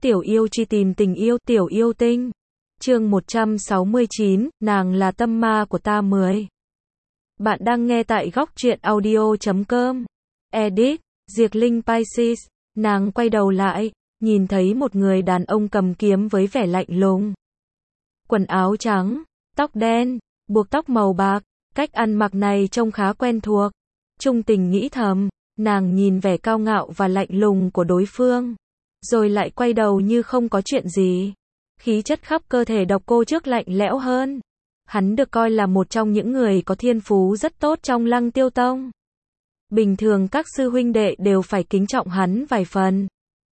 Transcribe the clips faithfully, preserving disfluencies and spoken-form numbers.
Tiểu yêu truy tìm tình yêu, tiểu yêu tinh. Chương một trăm sáu mươi chín, nàng là tâm ma của ta mười. Bạn đang nghe tại góc truyện audio chấm com. Edit, Diệc Linh Pisces. Nàng quay đầu lại, nhìn thấy một người đàn ông cầm kiếm với vẻ lạnh lùng. Quần áo trắng, tóc đen, buộc tóc màu bạc, cách ăn mặc này trông khá quen thuộc. Trung Tình nghĩ thầm, nàng nhìn vẻ cao ngạo và lạnh lùng của đối phương, rồi lại quay đầu như không có chuyện gì. Khí chất khắp cơ thể Độc Cô Trước lạnh lẽo hơn. Hắn được coi là một trong những người có thiên phú rất tốt trong Lăng Tiêu Tông. Bình thường các sư huynh đệ đều phải kính trọng hắn vài phần.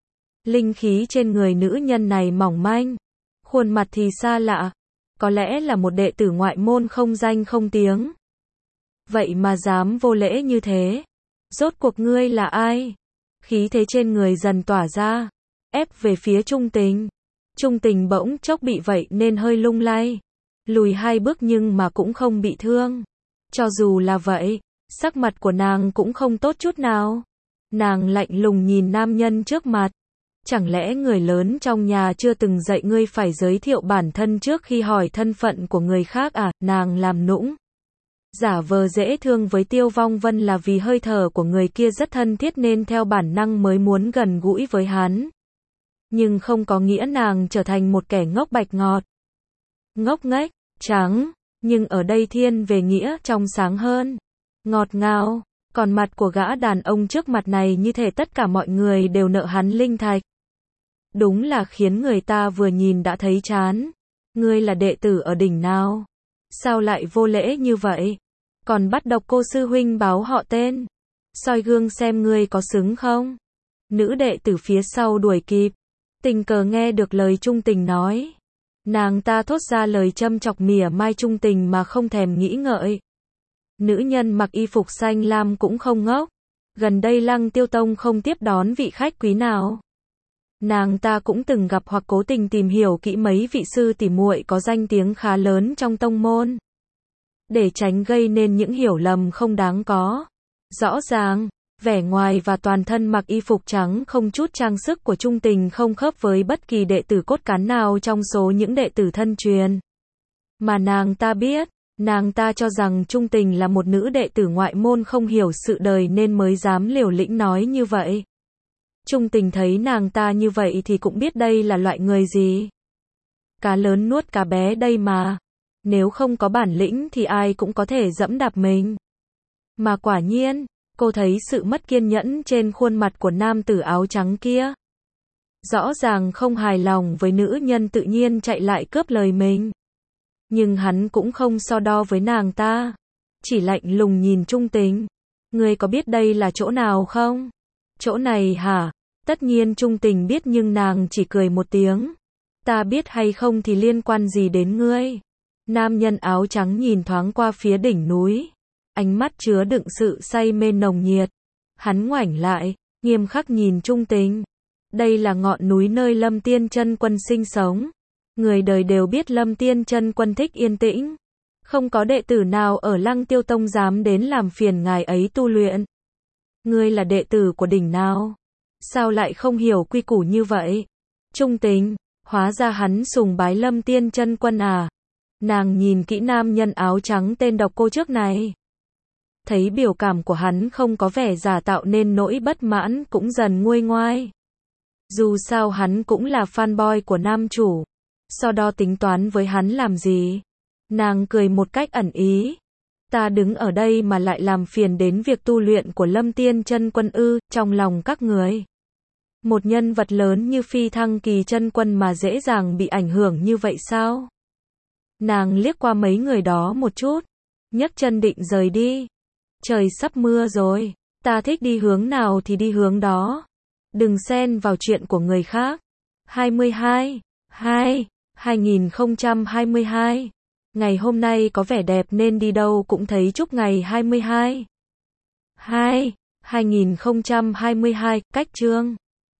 Linh khí trên người nữ nhân này mỏng manh, khuôn mặt thì xa lạ, có lẽ là một đệ tử ngoại môn không danh không tiếng. Vậy mà dám vô lễ như thế. Rốt cuộc ngươi là ai? Khí thế trên người dần tỏa ra, ép về phía Trung Tình. Trung Tình bỗng chốc bị vậy nên hơi lung lay, lùi hai bước nhưng mà cũng không bị thương. Cho dù là vậy, sắc mặt của nàng cũng không tốt chút nào. Nàng lạnh lùng nhìn nam nhân trước mặt. Chẳng lẽ người lớn trong nhà chưa từng dạy ngươi phải giới thiệu bản thân trước khi hỏi thân phận của người khác à? Nàng làm nũng, giả vờ dễ thương với Tiêu Vong Vân là vì hơi thở của người kia rất thân thiết nên theo bản năng mới muốn gần gũi với hắn. Nhưng không có nghĩa nàng trở thành một kẻ ngốc bạch ngọt. Ngốc nghếch, trắng, nhưng ở đây thiên về nghĩa trong sáng hơn. Ngọt ngào, còn mặt của gã đàn ông trước mặt này như thể tất cả mọi người đều nợ hắn linh thạch. Đúng là khiến người ta vừa nhìn đã thấy chán. Ngươi là đệ tử ở đỉnh nào? Sao lại vô lễ như vậy? Còn bắt Độc Cô sư huynh báo họ tên. Soi gương xem ngươi có xứng không? Nữ đệ tử phía sau đuổi kịp, tình cờ nghe được lời Trung Tình nói. Nàng ta thốt ra lời châm chọc mỉa mai Trung Tình mà không thèm nghĩ ngợi. Nữ nhân mặc y phục xanh lam cũng không ngốc. Gần đây Lăng Tiêu Tông không tiếp đón vị khách quý nào. Nàng ta cũng từng gặp hoặc cố tình tìm hiểu kỹ mấy vị sư tỷ muội có danh tiếng khá lớn trong tông môn, để tránh gây nên những hiểu lầm không đáng có. Rõ ràng, vẻ ngoài và toàn thân mặc y phục trắng không chút trang sức của Trung Tình không khớp với bất kỳ đệ tử cốt cán nào trong số những đệ tử thân truyền. Mà nàng ta biết, nàng ta cho rằng Trung Tình là một nữ đệ tử ngoại môn không hiểu sự đời nên mới dám liều lĩnh nói như vậy. Trung Tình thấy nàng ta như vậy thì cũng biết đây là loại người gì. Cá lớn nuốt cá bé đây mà. Nếu không có bản lĩnh thì ai cũng có thể dẫm đạp mình. Mà quả nhiên, cô thấy sự mất kiên nhẫn trên khuôn mặt của nam tử áo trắng kia. Rõ ràng không hài lòng với nữ nhân tự nhiên chạy lại cướp lời mình. Nhưng hắn cũng không so đo với nàng ta. Chỉ lạnh lùng nhìn Trung Tình. Ngươi có biết đây là chỗ nào không? Chỗ này hả? Tất nhiên Trung Tình biết nhưng nàng chỉ cười một tiếng. Ta biết hay không thì liên quan gì đến ngươi? Nam nhân áo trắng nhìn thoáng qua phía đỉnh núi. Ánh mắt chứa đựng sự say mê nồng nhiệt. Hắn ngoảnh lại, nghiêm khắc nhìn Trung Tình. Đây là ngọn núi nơi Lâm Tiên Chân Quân sinh sống. Người đời đều biết Lâm Tiên Chân Quân thích yên tĩnh. Không có đệ tử nào ở Lăng Tiêu Tông dám đến làm phiền ngài ấy tu luyện. Ngươi là đệ tử của đỉnh nào? Sao lại không hiểu quy củ như vậy? Trung Tình, hóa ra hắn sùng bái Lâm Tiên Chân Quân à? Nàng nhìn kỹ nam nhân áo trắng tên Độc Cô Trước này. Thấy biểu cảm của hắn không có vẻ giả tạo nên nỗi bất mãn cũng dần nguôi ngoai. Dù sao hắn cũng là fanboy của nam chủ. So đo tính toán với hắn làm gì? Nàng cười một cách ẩn ý. Ta đứng ở đây mà lại làm phiền đến việc tu luyện của Lâm Tiên Chân Quân ư? Trong lòng các người, một nhân vật lớn như Phi Thăng Kỳ Chân Quân mà dễ dàng bị ảnh hưởng như vậy sao? Nàng liếc qua mấy người đó một chút, nhấc chân định rời đi. Trời sắp mưa rồi, ta thích đi hướng nào thì đi hướng đó. Đừng xen vào chuyện của người khác. hai mươi hai, hai, hai nghìn không trăm hai mươi hai. Ngày hôm nay có vẻ đẹp nên đi đâu cũng thấy chúc ngày hai mươi hai, hai, hai nghìn không trăm hai mươi hai, cách chương.